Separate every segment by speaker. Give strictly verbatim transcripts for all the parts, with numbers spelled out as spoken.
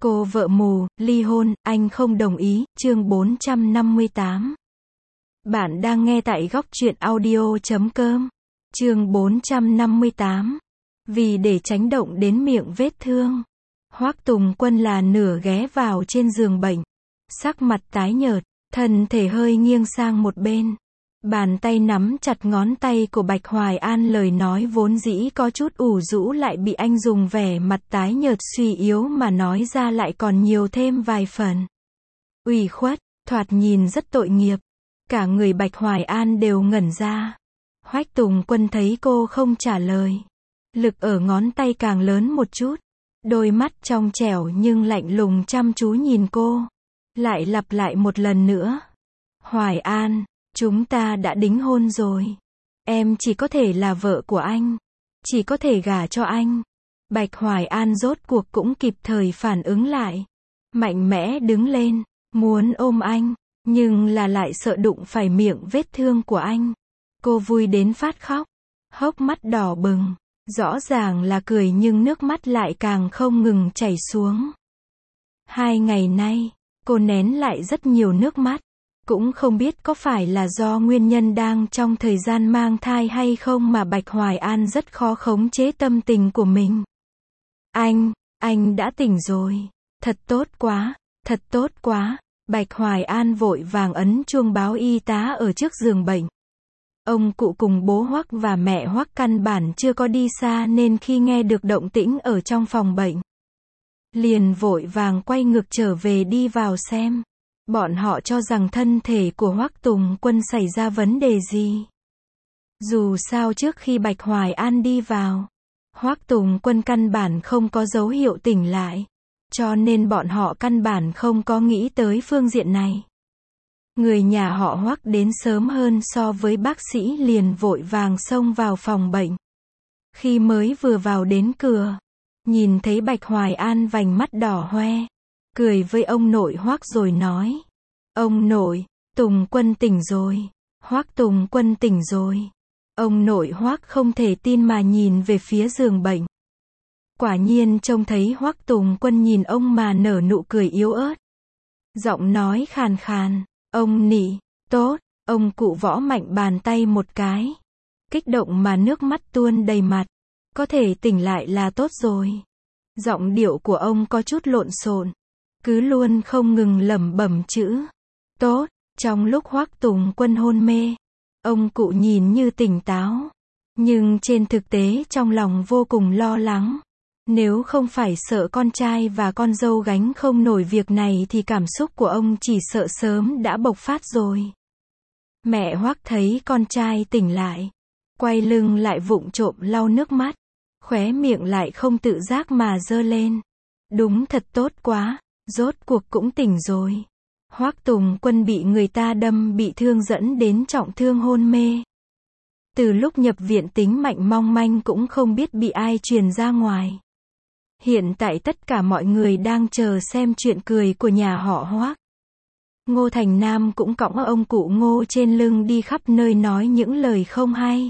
Speaker 1: Cô vợ mù, ly hôn, anh không đồng ý, chương bốn trăm năm mươi tám. Bạn đang nghe tại góc truyện audio chấm com. Chương bốn trăm năm mươi tám. Vì để tránh động đến miệng vết thương, Hoắc Tùng Quân là nửa ghé vào trên giường bệnh, sắc mặt tái nhợt, thân thể hơi nghiêng sang một bên. Bàn tay nắm chặt ngón tay của Bạch Hoài An, lời nói vốn dĩ có chút ủ rũ lại bị anh dùng vẻ mặt tái nhợt suy yếu mà nói ra lại còn nhiều thêm vài phần ủy khuất, thoạt nhìn rất tội nghiệp. Cả người Bạch Hoài An đều ngẩn ra. Hoắc Tùng Quân thấy cô không trả lời, lực ở ngón tay càng lớn một chút, đôi mắt trong trẻo nhưng lạnh lùng chăm chú nhìn cô, lại lặp lại một lần nữa. Hoài An, chúng ta đã đính hôn rồi. Em chỉ có thể là vợ của anh, chỉ có thể gả cho anh. Bạch Hoài An rốt cuộc cũng kịp thời phản ứng lại, mạnh mẽ đứng lên, muốn ôm anh, nhưng là lại sợ đụng phải miệng vết thương của anh. Cô vui đến phát khóc, hốc mắt đỏ bừng, rõ ràng là cười nhưng nước mắt lại càng không ngừng chảy xuống. Hai ngày nay, cô nén lại rất nhiều nước mắt. Cũng không biết có phải là do nguyên nhân đang trong thời gian mang thai hay không mà Bạch Hoài An rất khó khống chế tâm tình của mình. Anh, anh đã tỉnh rồi. Thật tốt quá, thật tốt quá. Bạch Hoài An vội vàng ấn chuông báo y tá ở trước giường bệnh. Ông cụ cùng bố Hoắc và mẹ Hoắc căn bản chưa có đi xa nên khi nghe được động tĩnh ở trong phòng bệnh, liền vội vàng quay ngược trở về đi vào xem. Bọn họ cho rằng thân thể của Hoắc Tùng Quân xảy ra vấn đề gì. Dù sao trước khi Bạch Hoài An đi vào, Hoắc Tùng Quân căn bản không có dấu hiệu tỉnh lại, cho nên bọn họ căn bản không có nghĩ tới phương diện này. Người nhà họ Hoắc đến sớm hơn so với bác sĩ liền vội vàng xông vào phòng bệnh. Khi mới vừa vào đến cửa, nhìn thấy Bạch Hoài An vành mắt đỏ hoe, cười với ông nội Hoắc rồi nói: Ông nội, Tùng Quân tỉnh rồi. Hoắc Tùng Quân tỉnh rồi. Ông nội Hoắc không thể tin mà nhìn về phía giường bệnh. Quả nhiên trông thấy Hoắc Tùng Quân nhìn ông mà nở nụ cười yếu ớt. Giọng nói khàn khàn: Ông nị, tốt. Ông cụ võ mạnh bàn tay một cái, kích động mà nước mắt tuôn đầy mặt. Có thể tỉnh lại là tốt rồi. Giọng điệu của ông có chút lộn xộn, cứ luôn không ngừng lẩm bẩm chữ tốt. Trong lúc Hoắc Tùng Quân hôn mê, ông cụ nhìn như tỉnh táo, nhưng trên thực tế trong lòng vô cùng lo lắng. Nếu không phải sợ con trai và con dâu gánh không nổi việc này thì cảm xúc của ông chỉ sợ sớm đã bộc phát rồi. Mẹ Hoắc thấy con trai tỉnh lại, quay lưng lại vụng trộm lau nước mắt, khóe miệng lại không tự giác mà giơ lên. Đúng thật tốt quá, rốt cuộc cũng tỉnh rồi. Hoắc Tùng Quân bị người ta đâm bị thương dẫn đến trọng thương hôn mê. Từ lúc nhập viện tính mạnh mong manh cũng không biết bị ai truyền ra ngoài. Hiện tại tất cả mọi người đang chờ xem chuyện cười của nhà họ Hoắc. Ngô Thành Nam cũng cõng ông cụ Ngô trên lưng đi khắp nơi nói những lời không hay.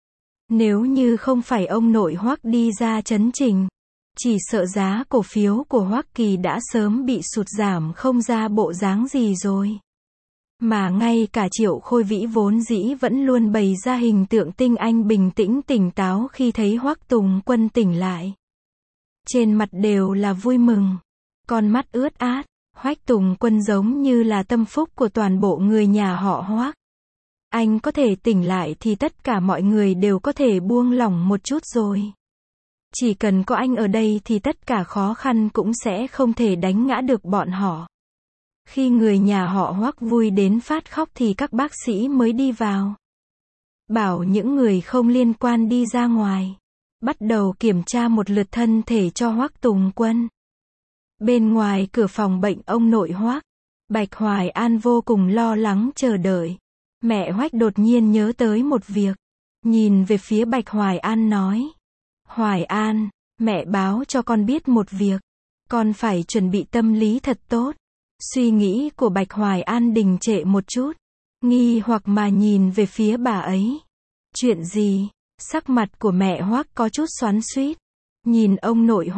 Speaker 1: Nếu như không phải ông nội Hoắc đi ra chấn trình, chỉ sợ giá cổ phiếu của Hoắc Kỳ đã sớm bị sụt giảm không ra bộ dáng gì rồi. Mà ngay cả Triệu Khôi Vĩ vốn dĩ vẫn luôn bày ra hình tượng tinh anh bình tĩnh tỉnh táo khi thấy Hoắc Tùng Quân tỉnh lại. Trên mặt đều là vui mừng, con mắt ướt át. Hoắc Tùng Quân giống như là tâm phúc của toàn bộ người nhà họ Hoắc. Anh có thể tỉnh lại thì tất cả mọi người đều có thể buông lỏng một chút rồi. Chỉ cần có anh ở đây thì tất cả khó khăn cũng sẽ không thể đánh ngã được bọn họ. Khi người nhà họ Hoắc vui đến phát khóc thì các bác sĩ mới đi vào, bảo những người không liên quan đi ra ngoài, bắt đầu kiểm tra một lượt thân thể cho Hoắc Tùng Quân. Bên ngoài cửa phòng bệnh ông nội Hoắc, Bạch Hoài An vô cùng lo lắng chờ đợi. Mẹ Hoắc đột nhiên nhớ tới một việc, nhìn về phía Bạch Hoài An nói: Hoài An, mẹ báo cho con biết một việc, con phải chuẩn bị tâm lý thật tốt. Suy nghĩ của Bạch Hoài An đình trệ một chút, nghi hoặc mà nhìn về phía bà ấy. Chuyện gì? Sắc mặt của mẹ Hoắc có chút xoắn xuýt, nhìn ông nội Hoắc,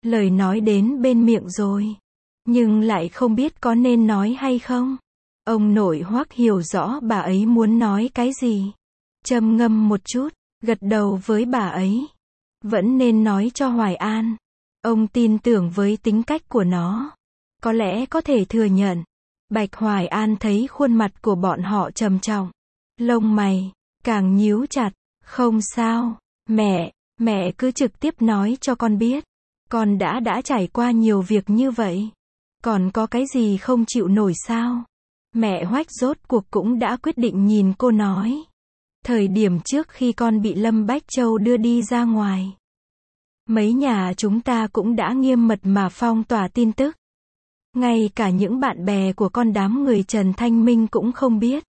Speaker 1: Lời nói đến bên miệng rồi, nhưng lại không biết có nên nói hay không. Ông nội Hoắc hiểu rõ bà ấy muốn nói cái gì. Trầm ngâm một chút, gật đầu với bà ấy. Vẫn nên nói cho Hoài An. Ông tin tưởng với tính cách của nó. Có lẽ có thể thừa nhận. Bạch Hoài An thấy khuôn mặt của bọn họ trầm trọng. Lông mày, càng nhíu chặt. Không sao, mẹ, mẹ cứ trực tiếp nói cho con biết. Con đã đã trải qua nhiều việc như vậy. Còn có cái gì không chịu nổi sao? Mẹ Hoắc rốt cuộc cũng đã quyết định nhìn cô nói. Thời điểm trước khi con bị Lâm Bách Châu đưa đi ra ngoài. Mấy nhà chúng ta cũng đã nghiêm mật mà phong tỏa tin tức. Ngay cả những bạn bè của con đám người Trần Thanh Minh cũng không biết.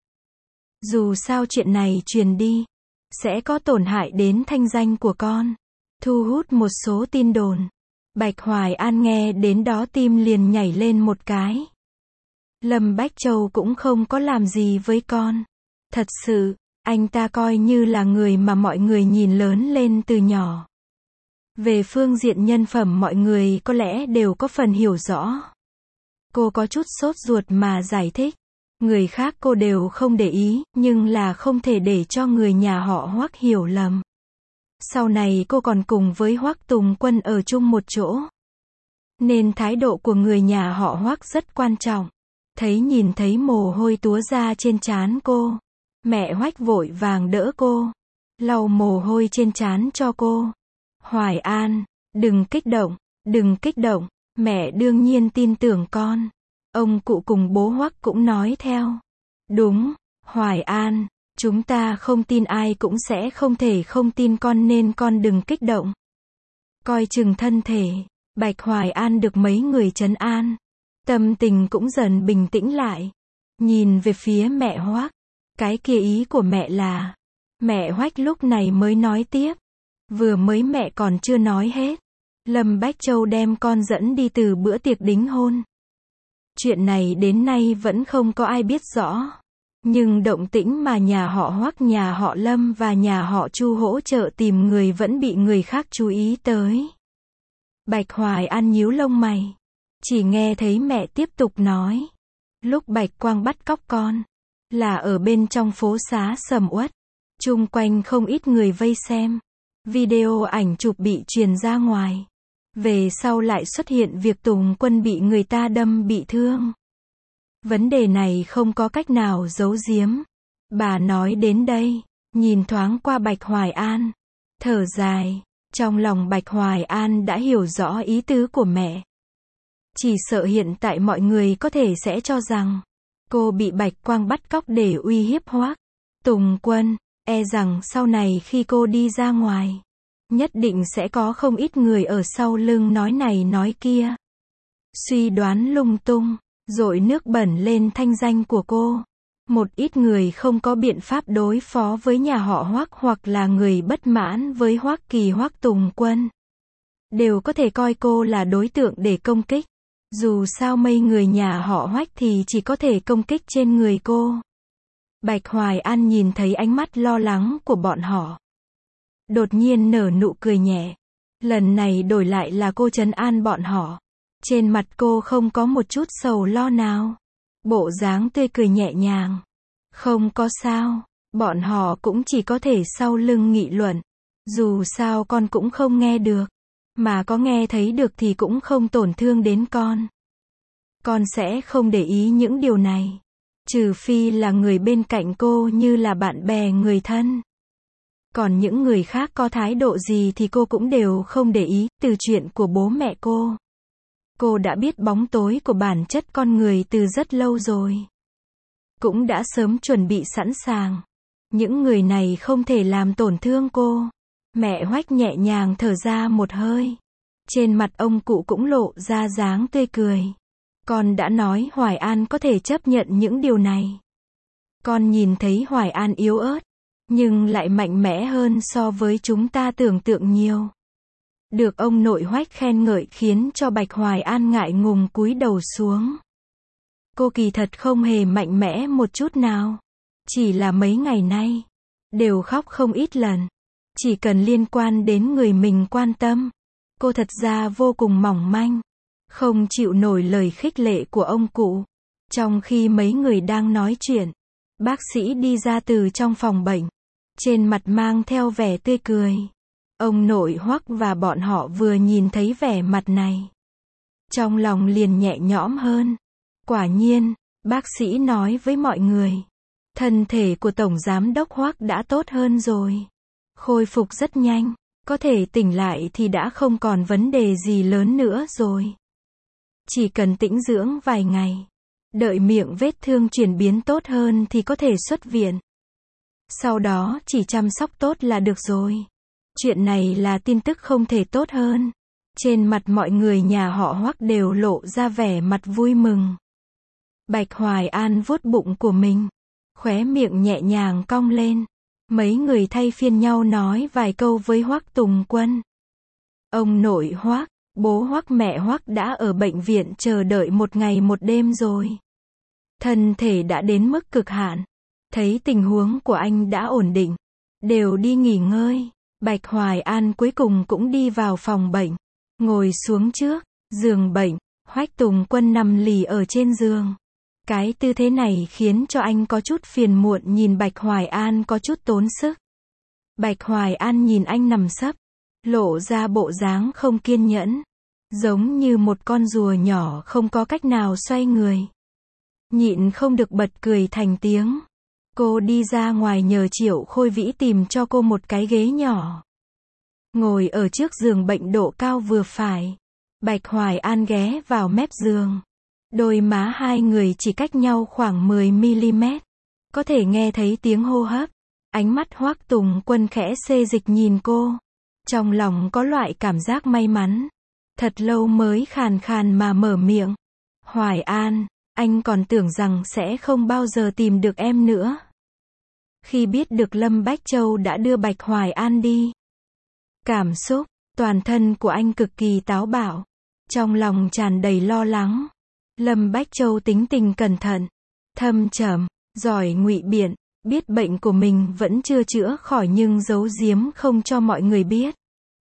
Speaker 1: Dù sao chuyện này truyền đi, sẽ có tổn hại đến thanh danh của con. Thu hút một số tin đồn. Bạch Hoài An nghe đến đó tim liền nhảy lên một cái. Lâm Bách Châu cũng không có làm gì với con. Thật sự, anh ta coi như là người mà mọi người nhìn lớn lên từ nhỏ. Về phương diện nhân phẩm mọi người có lẽ đều có phần hiểu rõ. Cô có chút sốt ruột mà giải thích. Người khác cô đều không để ý, nhưng là không thể để cho người nhà họ Hoắc hiểu lầm. Sau này cô còn cùng với Hoắc Tùng Quân ở chung một chỗ. Nên thái độ của người nhà họ Hoắc rất quan trọng. Thấy nhìn thấy mồ hôi túa ra trên trán cô. Mẹ Hoắc vội vàng đỡ cô. Lau mồ hôi trên trán cho cô. Hoài An, đừng kích động, đừng kích động, mẹ đương nhiên tin tưởng con. Ông cụ cùng bố Hoắc cũng nói theo. Đúng, Hoài An, chúng ta không tin ai cũng sẽ không thể không tin con nên con đừng kích động. Coi chừng thân thể, Bạch Hoài An được mấy người trấn an. Tâm tình cũng dần bình tĩnh lại. Nhìn về phía mẹ Hoắc. Cái kia ý của mẹ là. Mẹ Hoắc lúc này mới nói tiếp. Vừa mới mẹ còn chưa nói hết. Lâm Bách Châu đem con dẫn đi từ bữa tiệc đính hôn. Chuyện này đến nay vẫn không có ai biết rõ. Nhưng động tĩnh mà nhà họ Hoắc, nhà họ Lâm và nhà họ Chu hỗ trợ tìm người vẫn bị người khác chú ý tới. Bạch Hoài An nhíu lông mày. Chỉ nghe thấy mẹ tiếp tục nói. Lúc Bạch Quang bắt cóc con. Là ở bên trong phố xá sầm uất. Chung quanh không ít người vây xem. Video ảnh chụp bị truyền ra ngoài. Về sau lại xuất hiện việc Tùng Quân bị người ta đâm bị thương. Vấn đề này không có cách nào giấu giếm. Bà nói đến đây, nhìn thoáng qua Bạch Hoài An. Thở dài, trong lòng Bạch Hoài An đã hiểu rõ ý tứ của mẹ. Chỉ sợ hiện tại mọi người có thể sẽ cho rằng, cô bị Bạch Quang bắt cóc để uy hiếp Hoắc Tùng Quân, e rằng sau này khi cô đi ra ngoài, nhất định sẽ có không ít người ở sau lưng nói này nói kia. Suy đoán lung tung, dội nước bẩn lên thanh danh của cô. Một ít người không có biện pháp đối phó với nhà họ Hoắc hoặc là người bất mãn với Hoắc Kỳ Hoắc Tùng Quân. Đều có thể coi cô là đối tượng để công kích. Dù sao mấy người nhà họ Hoắc thì chỉ có thể công kích trên người cô. Bạch Hoài An nhìn thấy ánh mắt lo lắng của bọn họ. Đột nhiên nở nụ cười nhẹ. Lần này đổi lại là cô trấn an bọn họ. Trên mặt cô không có một chút sầu lo nào. Bộ dáng tươi cười nhẹ nhàng. Không có sao. Bọn họ cũng chỉ có thể sau lưng nghị luận. Dù sao con cũng không nghe được. Mà có nghe thấy được thì cũng không tổn thương đến con. Con sẽ không để ý những điều này. Trừ phi là người bên cạnh cô như là bạn bè người thân. Còn những người khác có thái độ gì thì cô cũng đều không để ý. Từ chuyện của bố mẹ cô, cô đã biết bóng tối của bản chất con người từ rất lâu rồi. Cũng đã sớm chuẩn bị sẵn sàng. Những người này không thể làm tổn thương cô. Mẹ Hoắc nhẹ nhàng thở ra một hơi. Trên mặt ông cụ cũng lộ ra dáng tươi cười. Con đã nói Hoài An có thể chấp nhận những điều này. Con nhìn thấy Hoài An yếu ớt, nhưng lại mạnh mẽ hơn so với chúng ta tưởng tượng nhiều. Được ông nội Hoắc khen ngợi khiến cho Bạch Hoài An ngại ngùng cúi đầu xuống. Cô kỳ thật không hề mạnh mẽ một chút nào. Chỉ là mấy ngày nay, đều khóc không ít lần. Chỉ cần liên quan đến người mình quan tâm, Cô thật ra vô cùng mỏng manh, không chịu nổi lời khích lệ của ông cụ. Trong khi mấy người đang nói chuyện, bác sĩ đi ra từ trong phòng bệnh, trên mặt mang theo vẻ tươi cười. Ông nội Hoắc và bọn họ vừa nhìn thấy vẻ mặt này, trong lòng liền nhẹ nhõm hơn. Quả nhiên, bác sĩ nói với mọi người, thân thể của Tổng Giám đốc Hoắc đã tốt hơn rồi. Khôi phục rất nhanh, có thể tỉnh lại thì đã không còn vấn đề gì lớn nữa rồi. Chỉ cần tĩnh dưỡng vài ngày, đợi miệng vết thương chuyển biến tốt hơn thì có thể xuất viện. Sau đó chỉ chăm sóc tốt là được rồi. Chuyện này là tin tức không thể tốt hơn. Trên mặt mọi người nhà họ Hoắc đều lộ ra vẻ mặt vui mừng. Bạch Hoài An vuốt bụng của mình, khóe miệng nhẹ nhàng cong lên. Mấy người thay phiên nhau nói vài câu với Hoắc Tùng Quân. Ông nội Hoắc, bố Hoắc, mẹ Hoắc đã ở bệnh viện chờ đợi một ngày một đêm rồi. Thân thể đã đến mức cực hạn. Thấy tình huống của anh đã ổn định, đều đi nghỉ ngơi. Bạch Hoài An cuối cùng cũng đi vào phòng bệnh, ngồi xuống trước giường bệnh. Hoắc Tùng Quân nằm lì ở trên giường. Cái tư thế này khiến cho anh có chút phiền muộn, nhìn Bạch Hoài An có chút tốn sức. Bạch Hoài An nhìn anh nằm sấp, lộ ra bộ dáng không kiên nhẫn, giống như một con rùa nhỏ không có cách nào xoay người. Nhịn không được bật cười thành tiếng. Cô đi ra ngoài nhờ Triệu Khôi Vĩ tìm cho cô một cái ghế nhỏ, ngồi ở trước giường bệnh độ cao vừa phải. Bạch Hoài An ghé vào mép giường. Đôi má hai người chỉ cách nhau khoảng mười mi-li-mét. Có thể nghe thấy tiếng hô hấp. Ánh mắt Hoắc Tùng Quân khẽ xê dịch nhìn cô. Trong lòng có loại cảm giác may mắn. Thật lâu mới khàn khàn mà mở miệng. Hoài An, anh còn tưởng rằng sẽ không bao giờ tìm được em nữa. Khi biết được Lâm Bách Châu đã đưa Bạch Hoài An đi, cảm xúc, toàn thân của anh cực kỳ táo bạo. Trong lòng tràn đầy lo lắng. Lâm Bách Châu tính tình cẩn thận, thâm trầm, giỏi ngụy biện, biết bệnh của mình vẫn chưa chữa khỏi nhưng giấu giếm không cho mọi người biết.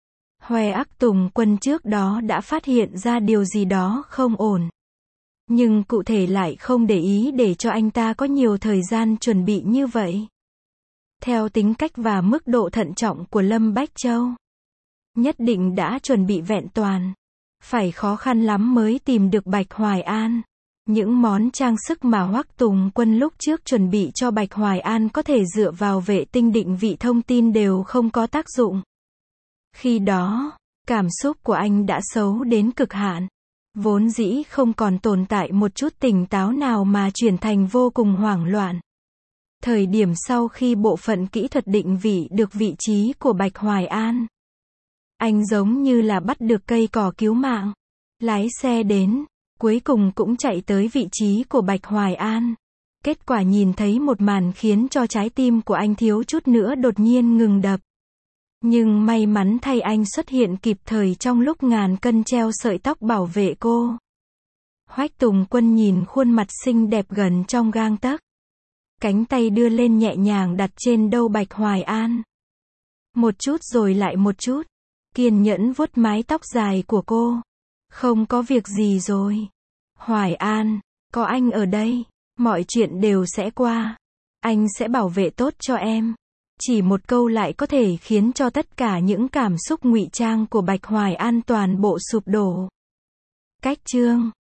Speaker 1: Hoắc Tùng Quân trước đó đã phát hiện ra điều gì đó không ổn, nhưng cụ thể lại không để ý để cho anh ta có nhiều thời gian chuẩn bị như vậy. Theo tính cách và mức độ thận trọng của Lâm Bách Châu, nhất định đã chuẩn bị vẹn toàn. Phải khó khăn lắm mới tìm được Bạch Hoài An. Những món trang sức mà Hoắc Tùng Quân lúc trước chuẩn bị cho Bạch Hoài An có thể dựa vào vệ tinh định vị thông tin đều không có tác dụng. Khi đó, cảm xúc của anh đã xấu đến cực hạn. Vốn dĩ không còn tồn tại một chút tỉnh táo nào mà chuyển thành vô cùng hoảng loạn. Thời điểm sau khi bộ phận kỹ thuật định vị được vị trí của Bạch Hoài An, anh giống như là bắt được cây cỏ cứu mạng. Lái xe đến, cuối cùng cũng chạy tới vị trí của Bạch Hoài An. Kết quả nhìn thấy một màn khiến cho trái tim của anh thiếu chút nữa đột nhiên ngừng đập. Nhưng may mắn thay anh xuất hiện kịp thời trong lúc ngàn cân treo sợi tóc bảo vệ cô. Hoắc Tùng Quân nhìn khuôn mặt xinh đẹp gần trong gang tấc. Cánh tay đưa lên nhẹ nhàng đặt trên đầu Bạch Hoài An. Một chút rồi lại một chút. Kiên nhẫn vuốt mái tóc dài của cô. Không có việc gì rồi. Hoài An, có anh ở đây, mọi chuyện đều sẽ qua. Anh sẽ bảo vệ tốt cho em. Chỉ một câu lại có thể khiến cho tất cả những cảm xúc ngụy trang của Bạch Hoài An toàn bộ sụp đổ. Cách chương